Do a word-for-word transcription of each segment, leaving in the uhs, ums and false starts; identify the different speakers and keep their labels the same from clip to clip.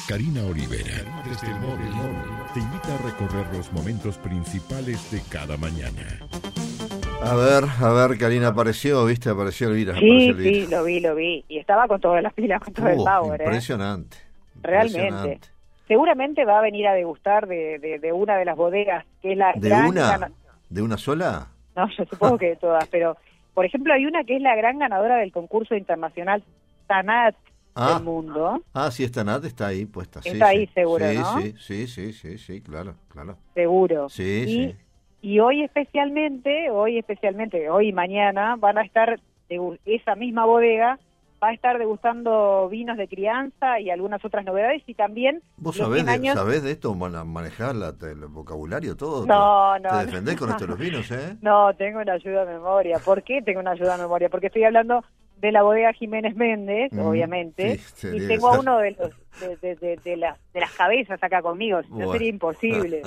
Speaker 1: Karina Olivera, desde el móvil, te invita a recorrer los momentos principales de cada mañana.
Speaker 2: A ver, a ver, Karina, apareció, ¿viste? Apareció Elvira.
Speaker 3: Sí,
Speaker 2: apareció Elvira.
Speaker 3: sí, lo vi, lo vi. Y estaba con todas las pilas, con todo
Speaker 2: Uh,
Speaker 3: el power,
Speaker 2: impresionante,
Speaker 3: ¿eh? Realmente.
Speaker 2: Impresionante.
Speaker 3: Seguramente va a venir a degustar de, de, de una de las bodegas, que es la
Speaker 2: ¿De
Speaker 3: gran
Speaker 2: una?
Speaker 3: gana-
Speaker 2: ¿De una sola?
Speaker 3: No, yo supongo que de todas, pero por ejemplo hay una que es la gran ganadora del concurso internacional Tanat
Speaker 2: Ah.
Speaker 3: del mundo.
Speaker 2: Ah, sí, esta Nat está ahí puesta. Sí,
Speaker 3: Está ahí
Speaker 2: sí.
Speaker 3: seguro,
Speaker 2: sí,
Speaker 3: ¿no?
Speaker 2: Sí, sí, sí, sí, sí, claro, claro.
Speaker 3: Seguro.
Speaker 2: Sí,
Speaker 3: y,
Speaker 2: sí.
Speaker 3: y hoy especialmente, hoy especialmente, hoy y mañana van a estar, degu- esa misma bodega va a estar degustando vinos de crianza y algunas otras novedades y también
Speaker 2: ¿Vos
Speaker 3: los
Speaker 2: sabés
Speaker 3: cien
Speaker 2: de,
Speaker 3: años...
Speaker 2: sabés de esto, man- manejar la, el vocabulario, todo?
Speaker 3: No,
Speaker 2: ¿Te,
Speaker 3: no,
Speaker 2: ¿Te
Speaker 3: no.
Speaker 2: defendés con esto de los vinos, eh?
Speaker 3: No, tengo una ayuda de memoria. ¿Por qué tengo una ayuda de memoria? Porque estoy hablando de la bodega Jiménez Méndez,
Speaker 2: Mm,
Speaker 3: obviamente,
Speaker 2: sí,
Speaker 3: y
Speaker 2: tenía
Speaker 3: tengo
Speaker 2: que
Speaker 3: a
Speaker 2: ser.
Speaker 3: uno de los de, de, de, de las, de las cabezas acá conmigo, no
Speaker 2: Bueno.
Speaker 3: sería imposible.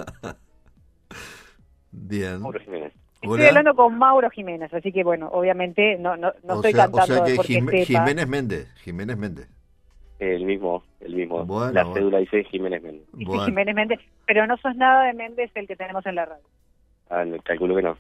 Speaker 2: Bien.
Speaker 4: Mauro Jiménez.
Speaker 3: Estoy
Speaker 2: Hola.
Speaker 3: hablando con Mauro Jiménez, así que bueno, obviamente no no, no
Speaker 2: o,
Speaker 3: estoy
Speaker 2: sea, o
Speaker 3: cantando
Speaker 2: sea que
Speaker 3: porque
Speaker 2: Jim-
Speaker 3: sepa.
Speaker 2: Jiménez Méndez, Jiménez Méndez.
Speaker 4: El mismo, el mismo.
Speaker 2: Bueno,
Speaker 4: la
Speaker 2: bueno.
Speaker 4: cédula dice Jiménez Méndez.
Speaker 3: Dice
Speaker 2: Bueno.
Speaker 3: Jiménez Méndez, pero no sos nada de Méndez el que tenemos en la radio.
Speaker 4: Ah, no, calculo que no.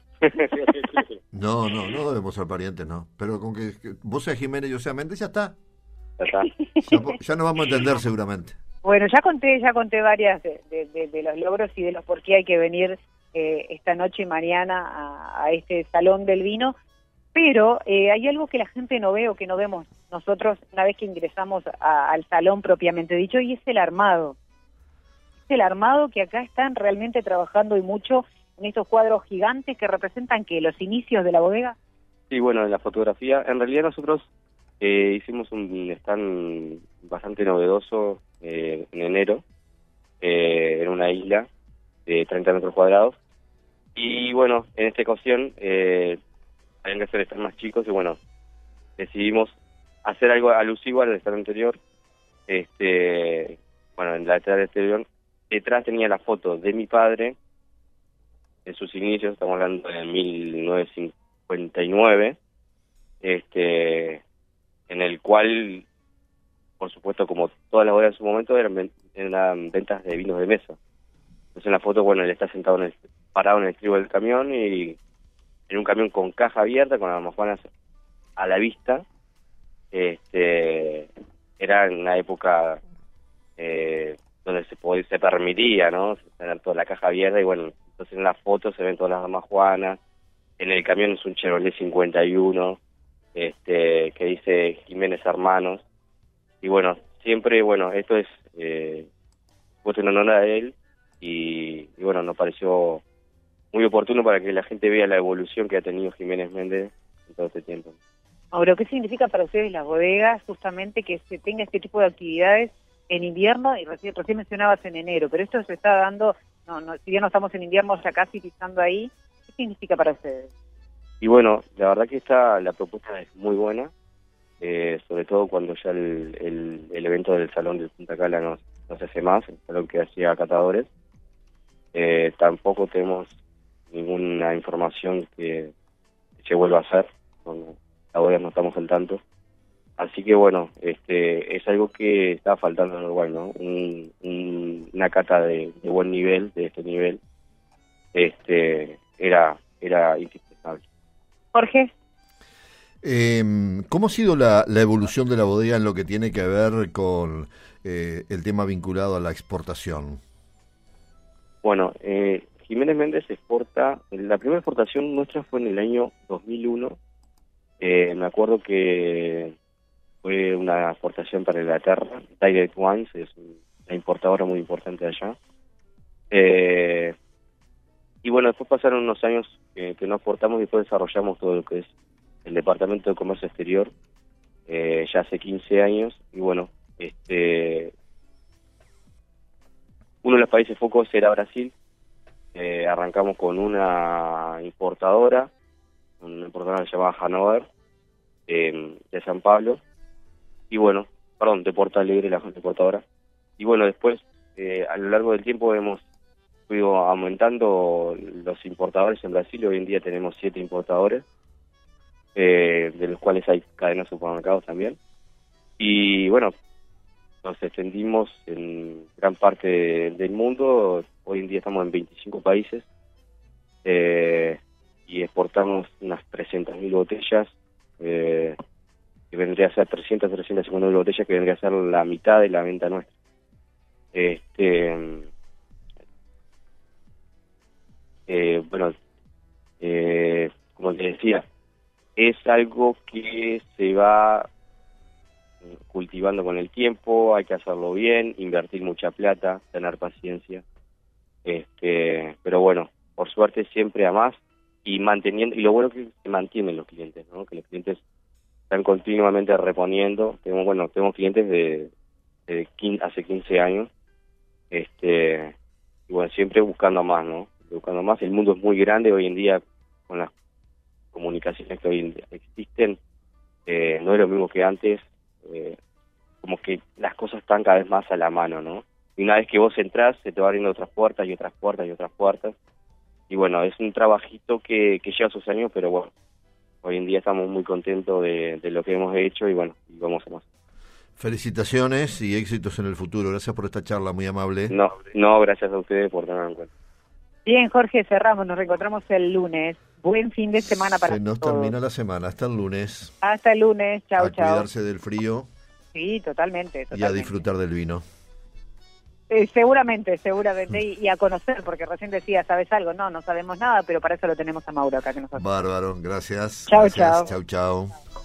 Speaker 2: No, no, no debemos ser parientes, no. Pero con que, que vos seas Jiménez y yo sea Méndez, ya está.
Speaker 4: Ya está.
Speaker 2: Ya, po- ya nos vamos a entender seguramente.
Speaker 3: Bueno, ya conté, ya conté varias de, de, de- de los logros y de los por qué hay que venir eh, esta noche y mañana a, a este Salón del Vino, pero eh, hay algo que la gente no ve o que no vemos nosotros una vez que ingresamos a- al salón propiamente dicho, y es el armado. Es el armado que acá están realmente trabajando y mucho en estos cuadros gigantes que representan que los inicios de la bodega.
Speaker 4: Sí, bueno, en la fotografía, en realidad nosotros eh, hicimos un stand bastante novedoso eh, en enero, eh, en una isla de treinta metros cuadrados, y bueno, en esta ocasión eh, habían que hacer stand más chicos y bueno, decidimos hacer algo alusivo al stand anterior. Este, bueno, en la letra exterior, detrás tenía la foto de mi padre en sus inicios, estamos hablando de mil novecientos cincuenta y nueve, este, en el cual, por supuesto, como todas las bodegas en su momento, eran, ven- eran ventas de vinos de mesa. Entonces en la foto, bueno, él está sentado en el, parado en el estribo del camión y en un camión con caja abierta, con las almohadas a la vista. Este, era en una época eh, donde se podía, se permitía, ¿no? Tener toda la caja abierta y bueno, entonces en la foto se ven todas las damas juanas. En el camión es un Chevrolet cincuenta y uno, este, que dice Jiménez Hermanos. Y bueno, siempre, bueno, esto es eh, puesto en honor a él y, y bueno, nos pareció muy oportuno para que la gente vea la evolución que ha tenido Jiménez Méndez en todo este tiempo.
Speaker 3: Mauro, ¿qué significa para ustedes las bodegas justamente que se tenga este tipo de actividades en invierno? Y recién, recién mencionabas en enero, pero esto se está dando, no, no, si bien no estamos en invierno, ya casi pisando ahí. ¿Qué significa para ustedes?
Speaker 4: Y bueno, la verdad que esta, la propuesta es muy buena, eh, sobre todo cuando ya el, el, el evento del Salón del Punta Cala no, no se hace más, el salón que hacía catadores. Eh, tampoco tenemos ninguna información que se vuelva a hacer, con la bodega no estamos al tanto. Así que bueno, este es algo que está faltando en Uruguay, ¿no? Un, un, una cata de, de buen nivel, de este nivel, este era era indispensable.
Speaker 3: Jorge.
Speaker 2: Eh, ¿Cómo ha sido la, la evolución de la bodega en lo que tiene que ver con eh, el tema vinculado a la exportación?
Speaker 4: Bueno, eh, Jiménez Méndez exporta, la primera exportación nuestra fue en el año dos mil uno, eh, me acuerdo que fue una exportación para Inglaterra, Direct Wines, es una importadora muy importante allá. Eh, y bueno, después pasaron unos años que, que no exportamos y después desarrollamos todo lo que es el Departamento de Comercio Exterior, eh, ya hace quince años, y bueno, este uno de los países focos era Brasil. Eh, arrancamos con una importadora, una importadora que se llamaba Hanover, eh, de San Pablo, y bueno, perdón, de Porto Alegre, la importadora. Y bueno, después, eh, a lo largo del tiempo hemos ido aumentando los importadores en Brasil. Hoy en día tenemos siete importadores, eh, de los cuales hay cadenas de supermercados también. Y bueno, nos extendimos en gran parte de, del mundo. Hoy en día estamos en veinticinco países eh, y exportamos unas trescientas mil botellas, eh, que vendría a ser trescientas, trescientas cincuenta mil botellas, que vendría a ser la mitad de la venta nuestra. Este, eh, bueno, eh, como te decía, es algo que se va cultivando con el tiempo, hay que hacerlo bien, invertir mucha plata, tener paciencia, este, pero bueno, por suerte siempre a más y manteniendo, y lo bueno que se mantienen los clientes, ¿no? Que los clientes están continuamente reponiendo. Tenemos, bueno, tenemos clientes de, de quince, hace quince años, este, y bueno, siempre buscando más, ¿no? Buscando más. El mundo es muy grande hoy en día, con las comunicaciones que hoy en día existen, eh, no es lo mismo que antes. Eh, como que las cosas están cada vez más a la mano, ¿no? Y una vez que vos entrás, se te va abriendo otras puertas y otras puertas y otras puertas. Y bueno, es un trabajito que, que lleva sus años, pero bueno, hoy en día estamos muy contentos de, de lo que hemos hecho y bueno, y vamos a más.
Speaker 2: Felicitaciones y éxitos en el futuro. Gracias por esta charla, muy amable.
Speaker 4: No, no, gracias a ustedes por tenerlo en cuenta.
Speaker 3: Bien, Jorge, cerramos, nos reencontramos el lunes. Buen fin de semana para
Speaker 2: Se nos
Speaker 3: todos.
Speaker 2: termina la semana, hasta el lunes.
Speaker 3: Hasta el lunes, chau,
Speaker 2: a
Speaker 3: chau.
Speaker 2: cuidarse del frío.
Speaker 3: Sí, totalmente, totalmente.
Speaker 2: Y a disfrutar del vino.
Speaker 3: Eh, seguramente, seguramente, y, y a conocer, porque recién decía, ¿sabes algo? No, no sabemos nada, pero para eso lo tenemos a Mauro acá que nos hace.
Speaker 2: Bárbaro, gracias.
Speaker 3: Chau,
Speaker 2: gracias.
Speaker 3: chau.
Speaker 2: Chau, chau.